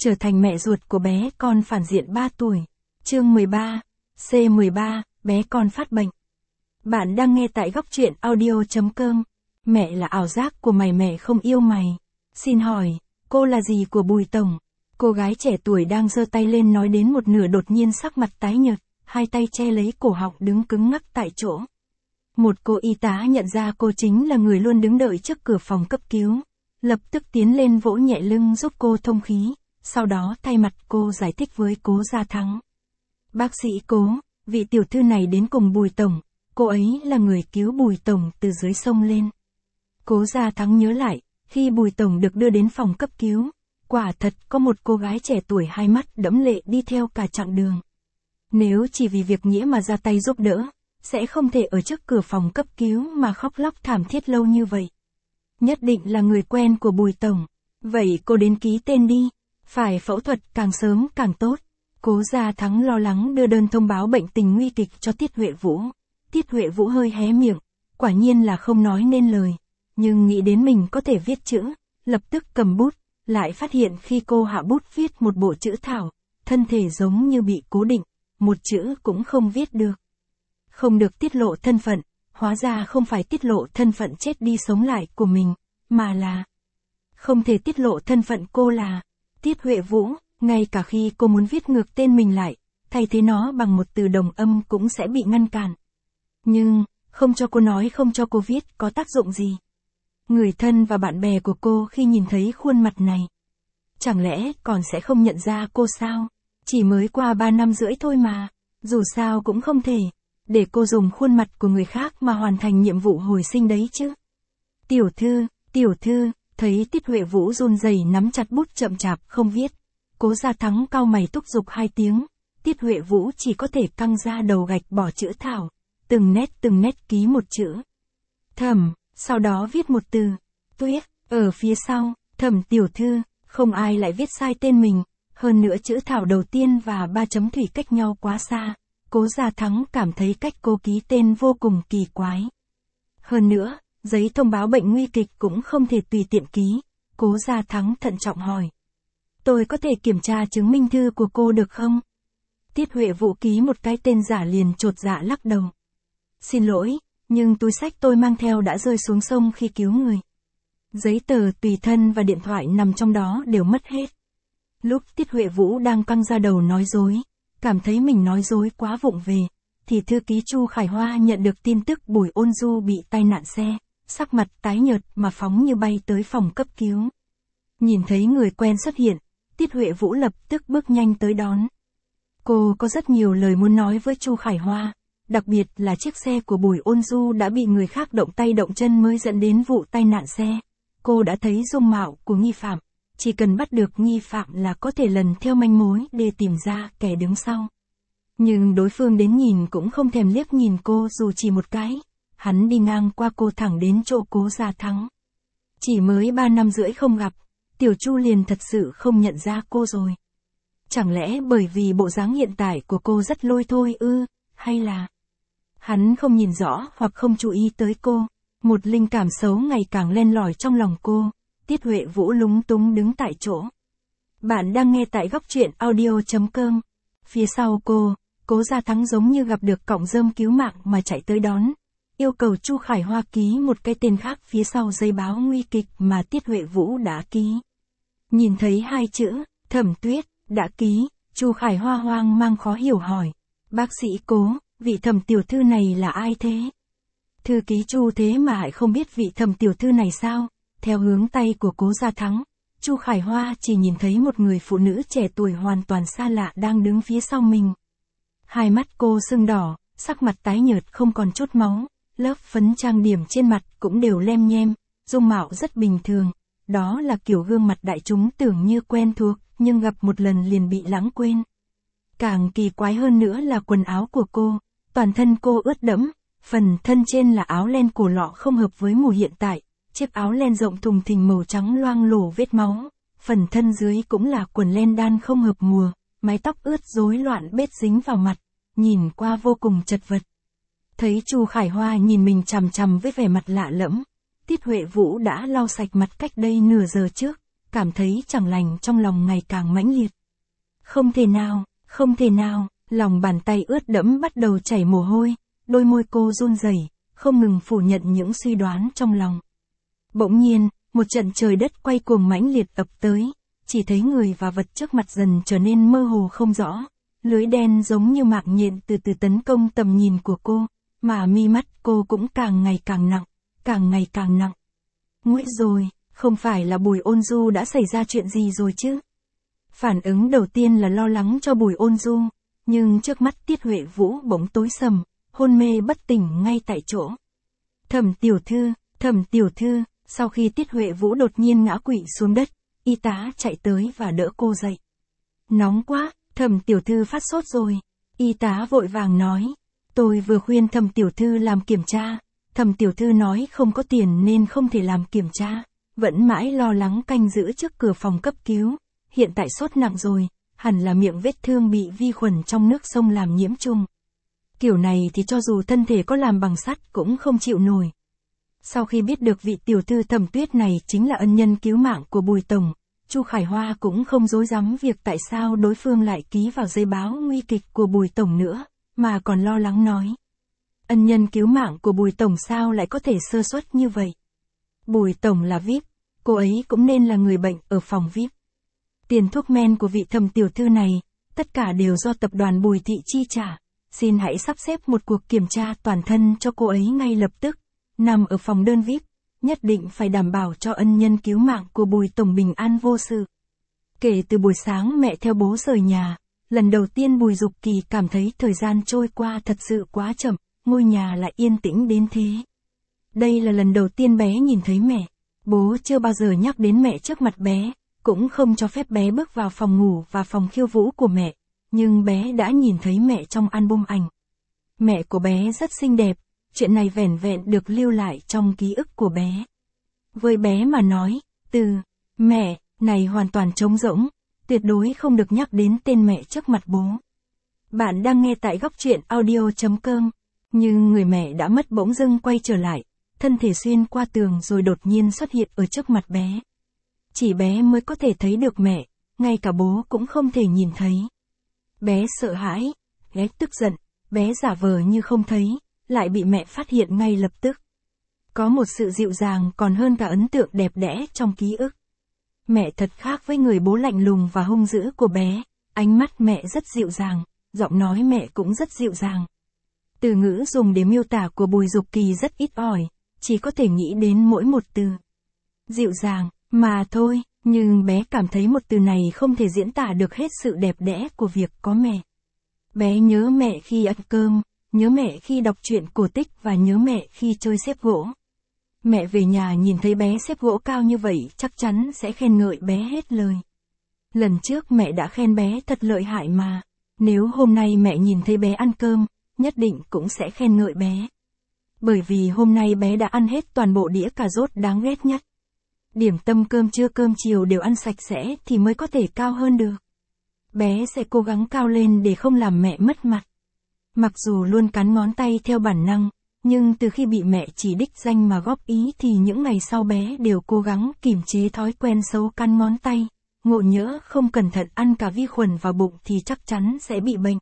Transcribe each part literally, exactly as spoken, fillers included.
trở thành mẹ ruột của bé con phản diện ba tuổi. Chương mười ba, C mười ba, bé con phát bệnh. Bạn đang nghe tại góc truyện audio chấm com. Mẹ là ảo giác của mày, mẹ không yêu mày. Xin hỏi, cô là gì của Bùi Tổng? Cô gái trẻ tuổi đang giơ tay lên nói đến một nửa đột nhiên sắc mặt tái nhợt, hai tay che lấy cổ họng đứng cứng ngắc tại chỗ. Một cô y tá nhận ra cô chính là người luôn đứng đợi trước cửa phòng cấp cứu, lập tức tiến lên vỗ nhẹ lưng giúp cô thông khí, sau đó thay mặt cô giải thích với Cố Gia Thắng. Bác sĩ Cố, vị tiểu thư này đến cùng Bùi Tổng, cô ấy là người cứu Bùi Tổng từ dưới sông lên. Cố Gia Thắng nhớ lại, khi Bùi Tổng được đưa đến phòng cấp cứu, quả thật có một cô gái trẻ tuổi hai mắt đẫm lệ đi theo cả chặng đường. Nếu chỉ vì việc nghĩa mà ra tay giúp đỡ, sẽ không thể ở trước cửa phòng cấp cứu mà khóc lóc thảm thiết lâu như vậy. Nhất định là người quen của Bùi Tổng. Vậy cô đến ký tên đi, phải phẫu thuật càng sớm càng tốt. Cố Gia Thắng lo lắng đưa đơn thông báo bệnh tình nguy kịch cho Tiết Huệ Vũ. Tiết Huệ Vũ hơi hé miệng, quả nhiên là không nói nên lời, nhưng nghĩ đến mình có thể viết chữ, lập tức cầm bút, lại phát hiện khi cô hạ bút viết một bộ chữ thảo, thân thể giống như bị cố định, một chữ cũng không viết được. Không được tiết lộ thân phận, hóa ra không phải tiết lộ thân phận chết đi sống lại của mình, mà là không thể tiết lộ thân phận cô là Tiết Huệ Vũ, ngay cả khi cô muốn viết ngược tên mình lại, thay thế nó bằng một từ đồng âm cũng sẽ bị ngăn cản. Nhưng, không cho cô nói không cho cô viết có tác dụng gì. Người thân và bạn bè của cô khi nhìn thấy khuôn mặt này, chẳng lẽ còn sẽ không nhận ra cô sao? Chỉ mới qua ba năm rưỡi thôi mà, dù sao cũng không thể để cô dùng khuôn mặt của người khác mà hoàn thành nhiệm vụ hồi sinh đấy chứ. Tiểu thư, tiểu thư, thấy Tiết Huệ Vũ run rẩy nắm chặt bút chậm chạp không viết. Cố Gia Thắng cau mày thúc giục hai tiếng, Tiết Huệ Vũ chỉ có thể căng ra đầu gạch bỏ chữ thảo, từng nét từng nét ký một chữ. Thẩm, sau đó viết một từ, Tuyết, ở phía sau, Thẩm tiểu thư, không ai lại viết sai tên mình, hơn nữa chữ thảo đầu tiên và ba chấm thủy cách nhau quá xa. Cố Gia Thắng cảm thấy cách cô ký tên vô cùng kỳ quái. Hơn nữa, giấy thông báo bệnh nguy kịch cũng không thể tùy tiện ký. Cố Gia Thắng thận trọng hỏi. Tôi có thể kiểm tra chứng minh thư của cô được không? Tiết Huệ Vũ ký một cái tên giả liền chột dạ lắc đầu. Xin lỗi, nhưng túi xách tôi mang theo đã rơi xuống sông khi cứu người. Giấy tờ tùy thân và điện thoại nằm trong đó đều mất hết. Lúc Tiết Huệ Vũ đang căng ra đầu nói dối, cảm thấy mình nói dối quá vụng về, thì thư ký Chu Khải Hoa nhận được tin tức Bùi Ôn Du bị tai nạn xe, sắc mặt tái nhợt mà phóng như bay tới phòng cấp cứu. Nhìn thấy người quen xuất hiện, Tiết Huệ Vũ lập tức bước nhanh tới đón. Cô có rất nhiều lời muốn nói với Chu Khải Hoa, đặc biệt là chiếc xe của Bùi Ôn Du đã bị người khác động tay động chân mới dẫn đến vụ tai nạn xe. Cô đã thấy dung mạo của nghi phạm, chỉ cần bắt được nghi phạm là có thể lần theo manh mối để tìm ra kẻ đứng sau. Nhưng đối phương đến nhìn cũng không thèm liếc nhìn cô dù chỉ một cái, hắn đi ngang qua cô thẳng đến chỗ Cố Gia Thắng. Chỉ mới ba năm rưỡi không gặp, Tiểu Chu liền thật sự không nhận ra cô rồi. Chẳng lẽ bởi vì bộ dáng hiện tại của cô rất lôi thôi ư, hay là hắn không nhìn rõ hoặc không chú ý tới cô? Một linh cảm xấu ngày càng len lỏi trong lòng cô. Tiết Huệ Vũ lúng túng đứng tại chỗ. Bạn đang nghe tại góc truyện audio chấm com. Phía sau cô, Cố Gia Thắng giống như gặp được cọng rơm cứu mạng mà chạy tới đón. Yêu cầu Chu Khải Hoa ký một cái tên khác phía sau giấy báo nguy kịch mà Tiết Huệ Vũ đã ký. Nhìn thấy hai chữ, Thẩm Tuyết, đã ký, Chu Khải Hoa hoang mang khó hiểu hỏi. Bác sĩ Cố, vị Thẩm tiểu thư này là ai thế? Thư ký Chu thế mà lại không biết vị Thẩm tiểu thư này sao? Theo hướng tay của Cố Gia Thắng, Chu Khải Hoa chỉ nhìn thấy một người phụ nữ trẻ tuổi hoàn toàn xa lạ đang đứng phía sau mình. Hai mắt cô sưng đỏ, sắc mặt tái nhợt không còn chút máu, lớp phấn trang điểm trên mặt cũng đều lem nhem, dung mạo rất bình thường. Đó là kiểu gương mặt đại chúng tưởng như quen thuộc, nhưng gặp một lần liền bị lãng quên. Càng kỳ quái hơn nữa là quần áo của cô, toàn thân cô ướt đẫm, phần thân trên là áo len cổ lọ không hợp với mùa hiện tại. Chiếc áo len rộng thùng thình màu trắng loang lổ vết máu, phần thân dưới cũng là quần len đan không hợp mùa, mái tóc ướt rối loạn bết dính vào mặt, nhìn qua vô cùng chật vật. Thấy Chu Khải Hoa nhìn mình chằm chằm với vẻ mặt lạ lẫm, Tiết Huệ Vũ đã lau sạch mặt cách đây nửa giờ trước, cảm thấy chẳng lành trong lòng ngày càng mãnh liệt. Không thể nào, không thể nào, lòng bàn tay ướt đẫm bắt đầu chảy mồ hôi, đôi môi cô run rẩy, không ngừng phủ nhận những suy đoán trong lòng. Bỗng nhiên, một trận trời đất quay cuồng mãnh liệt ập tới, chỉ thấy người và vật trước mặt dần trở nên mơ hồ không rõ, lưới đen giống như mạc nhện từ từ tấn công tầm nhìn của cô, mà mi mắt cô cũng càng ngày càng nặng, càng ngày càng nặng. Nguy rồi, không phải là Bùi Ôn Du đã xảy ra chuyện gì rồi chứ? Phản ứng đầu tiên là lo lắng cho Bùi Ôn Du, nhưng trước mắt Tiết Huệ Vũ bỗng tối sầm, hôn mê bất tỉnh ngay tại chỗ. Thẩm tiểu thư, Thẩm tiểu thư, sau khi Tiết Huệ Vũ đột nhiên ngã quỵ xuống đất, y tá chạy tới và đỡ cô dậy. Nóng quá, Thẩm tiểu thư phát sốt rồi. Y tá vội vàng nói. Tôi vừa khuyên Thẩm tiểu thư làm kiểm tra. Thẩm tiểu thư nói không có tiền nên không thể làm kiểm tra. Vẫn mãi lo lắng canh giữ trước cửa phòng cấp cứu. Hiện tại sốt nặng rồi, hẳn là miệng vết thương bị vi khuẩn trong nước sông làm nhiễm trùng. Kiểu này thì cho dù thân thể có làm bằng sắt cũng không chịu nổi. Sau khi biết được vị tiểu thư Thẩm Tuyết này chính là ân nhân cứu mạng của Bùi tổng, Chu Khải Hoa cũng không dối dám việc tại sao đối phương lại ký vào giấy báo nguy kịch của Bùi tổng nữa, mà còn lo lắng nói. Ân nhân cứu mạng của Bùi tổng sao lại có thể sơ suất như vậy? Bùi tổng là vi ai pi, cô ấy cũng nên là người bệnh ở phòng vi ai pi. Tiền thuốc men của vị Thẩm tiểu thư này, tất cả đều do tập đoàn Bùi thị chi trả, xin hãy sắp xếp một cuộc kiểm tra toàn thân cho cô ấy ngay lập tức, nằm ở phòng đơn vi ai pi. Nhất định phải đảm bảo cho ân nhân cứu mạng của Bùi tổng bình an vô sự. Kể từ buổi sáng mẹ theo bố rời nhà, lần đầu tiên Bùi Dục Kỳ cảm thấy thời gian trôi qua thật sự quá chậm, ngôi nhà lại yên tĩnh đến thế. Đây là lần đầu tiên bé nhìn thấy mẹ, bố chưa bao giờ nhắc đến mẹ trước mặt bé, cũng không cho phép bé bước vào phòng ngủ và phòng khiêu vũ của mẹ, nhưng bé đã nhìn thấy mẹ trong album ảnh. Mẹ của bé rất xinh đẹp. Chuyện này vẻn vẹn được lưu lại trong ký ức của bé. Với bé mà nói, từ mẹ này hoàn toàn trống rỗng, tuyệt đối không được nhắc đến tên mẹ trước mặt bố. Bạn đang nghe tại góc truyện audio chấm com, nhưng người mẹ đã mất bỗng dưng quay trở lại, thân thể xuyên qua tường rồi đột nhiên xuất hiện ở trước mặt bé. Chỉ bé mới có thể thấy được mẹ, ngay cả bố cũng không thể nhìn thấy. Bé sợ hãi, bé tức giận, bé giả vờ như không thấy, lại bị mẹ phát hiện ngay lập tức. Có một sự dịu dàng còn hơn cả ấn tượng đẹp đẽ trong ký ức. Mẹ thật khác với người bố lạnh lùng và hung dữ của bé, ánh mắt mẹ rất dịu dàng, giọng nói mẹ cũng rất dịu dàng. Từ ngữ dùng để miêu tả của Bùi Dục Kỳ rất ít ỏi, chỉ có thể nghĩ đến mỗi một từ. Dịu dàng, mà thôi, nhưng bé cảm thấy một từ này không thể diễn tả được hết sự đẹp đẽ của việc có mẹ. Bé nhớ mẹ khi ăn cơm, nhớ mẹ khi đọc truyện cổ tích và nhớ mẹ khi chơi xếp gỗ. Mẹ về nhà nhìn thấy bé xếp gỗ cao như vậy chắc chắn sẽ khen ngợi bé hết lời. Lần trước mẹ đã khen bé thật lợi hại mà, nếu hôm nay mẹ nhìn thấy bé ăn cơm, nhất định cũng sẽ khen ngợi bé. Bởi vì hôm nay bé đã ăn hết toàn bộ đĩa cà rốt đáng ghét nhất. Điểm tâm cơm trưa cơm chiều đều ăn sạch sẽ thì mới có thể cao hơn được. Bé sẽ cố gắng cao lên để không làm mẹ mất mặt. Mặc dù luôn cắn ngón tay theo bản năng, nhưng từ khi bị mẹ chỉ đích danh mà góp ý thì những ngày sau bé đều cố gắng kiềm chế thói quen xấu cắn ngón tay, ngộ nhỡ không cẩn thận ăn cả vi khuẩn vào bụng thì chắc chắn sẽ bị bệnh.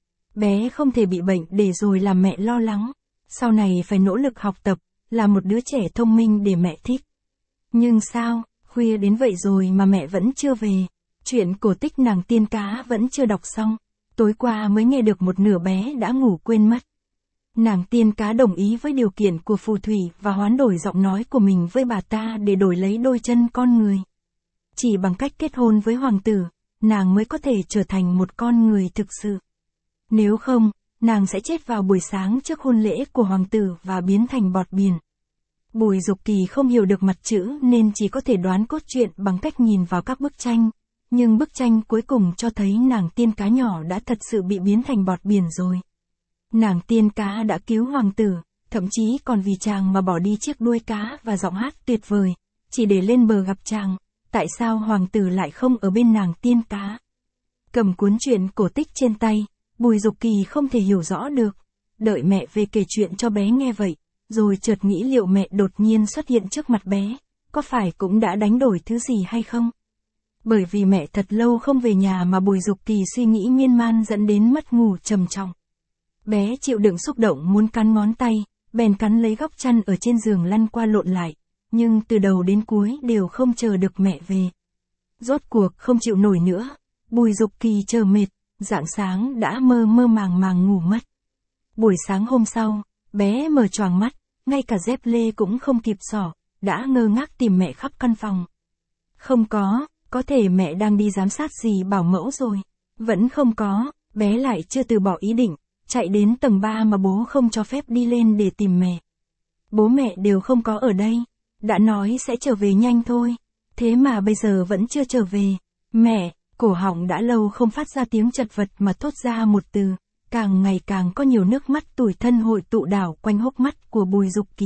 Bé không thể bị bệnh để rồi làm mẹ lo lắng, sau này phải nỗ lực học tập, là một đứa trẻ thông minh để mẹ thích. Nhưng sao, khuya đến vậy rồi mà mẹ vẫn chưa về, chuyện cổ tích nàng tiên cá vẫn chưa đọc xong. Tối qua mới nghe được một nửa bé đã ngủ quên mất. Nàng tiên cá đồng ý với điều kiện của phù thủy và hoán đổi giọng nói của mình với bà ta để đổi lấy đôi chân con người. Chỉ bằng cách kết hôn với hoàng tử, nàng mới có thể trở thành một con người thực sự. Nếu không, nàng sẽ chết vào buổi sáng trước hôn lễ của hoàng tử và biến thành bọt biển. Bùi Dục Kỳ không hiểu được mặt chữ nên chỉ có thể đoán cốt truyện bằng cách nhìn vào các bức tranh. Nhưng bức tranh cuối cùng cho thấy nàng tiên cá nhỏ đã thật sự bị biến thành bọt biển rồi. Nàng tiên cá đã cứu hoàng tử, thậm chí còn vì chàng mà bỏ đi chiếc đuôi cá và giọng hát tuyệt vời, chỉ để lên bờ gặp chàng. Tại sao hoàng tử lại không ở bên nàng tiên cá? Cầm cuốn truyện cổ tích trên tay, Bùi Dục Kỳ không thể hiểu rõ được. Đợi mẹ về kể chuyện cho bé nghe vậy, rồi chợt nghĩ liệu mẹ đột nhiên xuất hiện trước mặt bé, có phải cũng đã đánh đổi thứ gì hay không? Bởi vì mẹ thật lâu không về nhà mà Bùi Dục Kỳ suy nghĩ miên man dẫn đến mất ngủ trầm trọng. Bé chịu đựng xúc động muốn cắn ngón tay, bèn cắn lấy góc chăn ở trên giường lăn qua lộn lại, nhưng từ đầu đến cuối đều không chờ được mẹ về. Rốt cuộc không chịu nổi nữa, Bùi Dục Kỳ chờ mệt, rạng sáng đã mơ mơ màng màng ngủ mất. Buổi sáng hôm sau, bé mở choàng mắt, ngay cả dép lê cũng không kịp xỏ, đã ngơ ngác tìm mẹ khắp căn phòng. Không có, có thể mẹ đang đi giám sát gì bảo mẫu rồi. Vẫn không có, bé lại chưa từ bỏ ý định, chạy đến tầng ba mà bố không cho phép đi lên để tìm mẹ. Bố mẹ đều không có ở đây, đã nói sẽ trở về nhanh thôi, thế mà bây giờ vẫn chưa trở về. Mẹ, cổ họng đã lâu không phát ra tiếng chật vật mà thốt ra một từ, càng ngày càng có nhiều nước mắt tủi thân hội tụ đảo quanh hốc mắt của Bùi Dục Kỳ.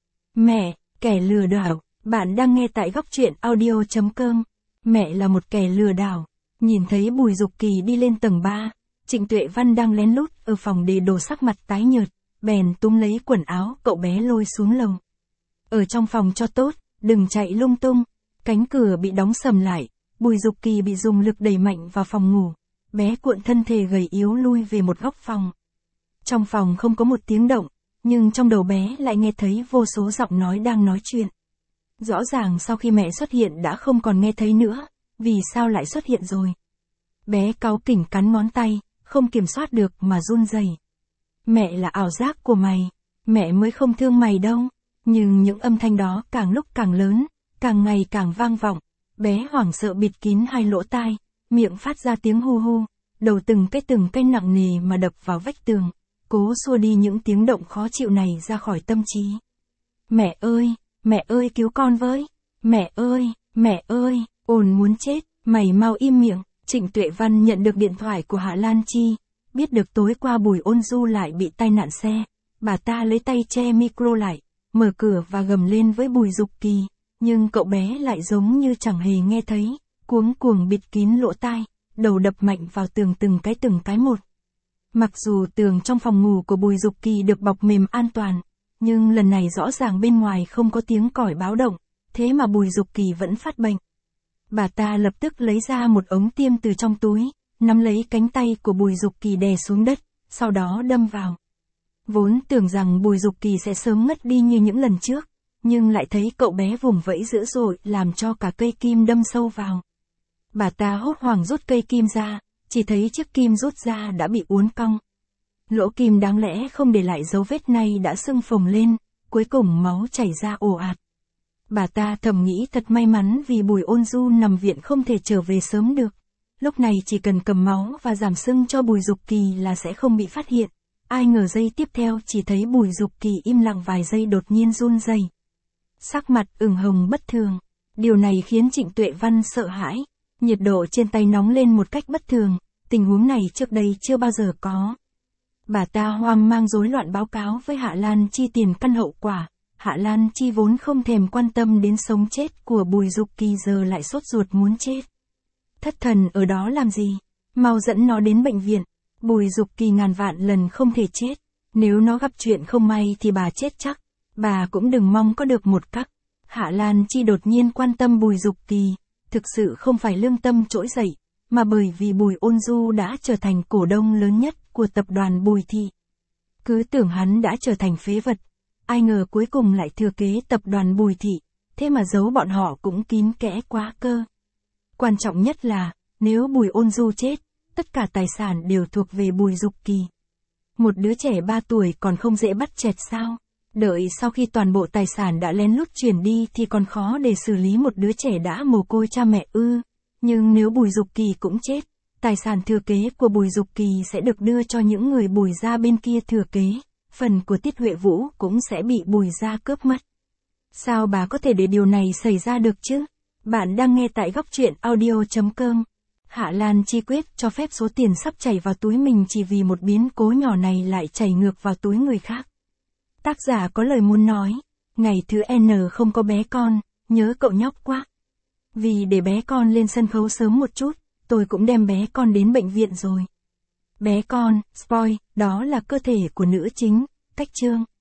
Mẹ, kẻ lừa đảo, bạn đang nghe tại góc truyện audio chấm com. Mẹ là một kẻ lừa đảo. Nhìn thấy Bùi Dục Kỳ đi lên tầng ba, Trịnh Tuệ Văn đang lén lút ở phòng để đồ sắc mặt tái nhợt, bèn túm lấy quần áo cậu bé lôi xuống lầu. Ở trong phòng cho tốt, đừng chạy lung tung. Cánh cửa bị đóng sầm lại, Bùi Dục Kỳ bị dùng lực đẩy mạnh vào phòng ngủ. Bé cuộn thân thể gầy yếu lui về một góc phòng. Trong phòng không có một tiếng động, nhưng trong đầu bé lại nghe thấy vô số giọng nói đang nói chuyện. Rõ ràng sau khi mẹ xuất hiện đã không còn nghe thấy nữa, vì sao lại xuất hiện rồi? Bé cáu kỉnh cắn ngón tay, không kiểm soát được mà run rẩy. Mẹ là ảo giác của mày, mẹ mới không thương mày đâu. Nhưng những âm thanh đó càng lúc càng lớn, càng ngày càng vang vọng. Bé hoảng sợ bịt kín hai lỗ tai, miệng phát ra tiếng hu hu, đầu từng cái từng cái nặng nề mà đập vào vách tường, cố xua đi những tiếng động khó chịu này ra khỏi tâm trí. Mẹ ơi, mẹ ơi cứu con với, mẹ ơi, mẹ ơi, ồn muốn chết, mày mau im miệng. Trịnh Tuệ Văn nhận được điện thoại của Hạ Lan Chi, biết được tối qua Bùi Ôn Du lại bị tai nạn xe, bà ta lấy tay che micro lại, mở cửa và gầm lên với Bùi Dục Kỳ, nhưng cậu bé lại giống như chẳng hề nghe thấy, cuống cuồng bịt kín lỗ tai, đầu đập mạnh vào tường từng cái từng cái một. Mặc dù tường trong phòng ngủ của Bùi Dục Kỳ được bọc mềm an toàn, nhưng lần này rõ ràng bên ngoài không có tiếng còi báo động, thế mà Bùi Dục Kỳ vẫn phát bệnh. Bà ta lập tức lấy ra một ống tiêm từ trong túi, nắm lấy cánh tay của Bùi Dục Kỳ đè xuống đất, sau đó đâm vào. Vốn tưởng rằng Bùi Dục Kỳ sẽ sớm ngất đi như những lần trước, nhưng lại thấy cậu bé vùng vẫy dữ dội làm cho cả cây kim đâm sâu vào. Bà ta hốt hoảng rút cây kim ra, chỉ thấy chiếc kim rút ra đã bị uốn cong. Lỗ kim đáng lẽ không để lại dấu vết này đã sưng phồng lên, cuối cùng máu chảy ra ồ ạt. Bà ta thầm nghĩ thật may mắn vì Bùi Ôn Du nằm viện không thể trở về sớm được. Lúc này chỉ cần cầm máu và giảm sưng cho Bùi Dục Kỳ là sẽ không bị phát hiện. Ai ngờ giây tiếp theo chỉ thấy Bùi Dục Kỳ im lặng vài giây đột nhiên run rẩy. Sắc mặt ửng hồng bất thường. Điều này khiến Trịnh Tuệ Văn sợ hãi. Nhiệt độ trên tay nóng lên một cách bất thường. Tình huống này trước đây chưa bao giờ có. Bà ta hoang mang rối loạn báo cáo với Hạ Lan Chi tiền căn hậu quả. Hạ Lan Chi vốn không thèm quan tâm đến sống chết của Bùi Dục Kỳ giờ lại sốt ruột muốn chết. Thất thần ở đó làm gì? Mau dẫn nó đến bệnh viện. Bùi Dục Kỳ ngàn vạn lần không thể chết. Nếu nó gặp chuyện không may thì bà chết chắc. Bà cũng đừng mong có được một cắc. Hạ Lan Chi đột nhiên quan tâm Bùi Dục Kỳ. Thực sự không phải lương tâm trỗi dậy, mà bởi vì Bùi Ôn Du đã trở thành cổ đông lớn nhất của tập đoàn Bùi Thị. Cứ tưởng hắn đã trở thành phế vật. Ai ngờ cuối cùng lại thừa kế tập đoàn Bùi Thị, thế mà giấu bọn họ cũng kín kẽ quá cơ. Quan trọng nhất là, nếu Bùi Ôn Du chết, tất cả tài sản đều thuộc về Bùi Dục Kỳ. Một đứa trẻ ba tuổi còn không dễ bắt chẹt sao? Đợi sau khi toàn bộ tài sản đã lén lút chuyển đi thì còn khó để xử lý một đứa trẻ đã mồ côi cha mẹ ư. Nhưng nếu Bùi Dục Kỳ cũng chết, tài sản thừa kế của Bùi Dục Kỳ sẽ được đưa cho những người Bùi gia bên kia thừa kế. Phần của Tiết Huệ Vũ cũng sẽ bị Bùi gia cướp mất. Sao bà có thể để điều này xảy ra được chứ? Bạn đang nghe tại góc truyện audio chấm com. Hạ Lan Chi quyết cho phép số tiền sắp chảy vào túi mình chỉ vì một biến cố nhỏ này lại chảy ngược vào túi người khác. Tác giả có lời muốn nói, ngày thứ N không có bé con, nhớ cậu nhóc quá. Vì để bé con lên sân khấu sớm một chút, tôi cũng đem bé con đến bệnh viện rồi. Bé con, spoil, đó là cơ thể của nữ chính, cách chương.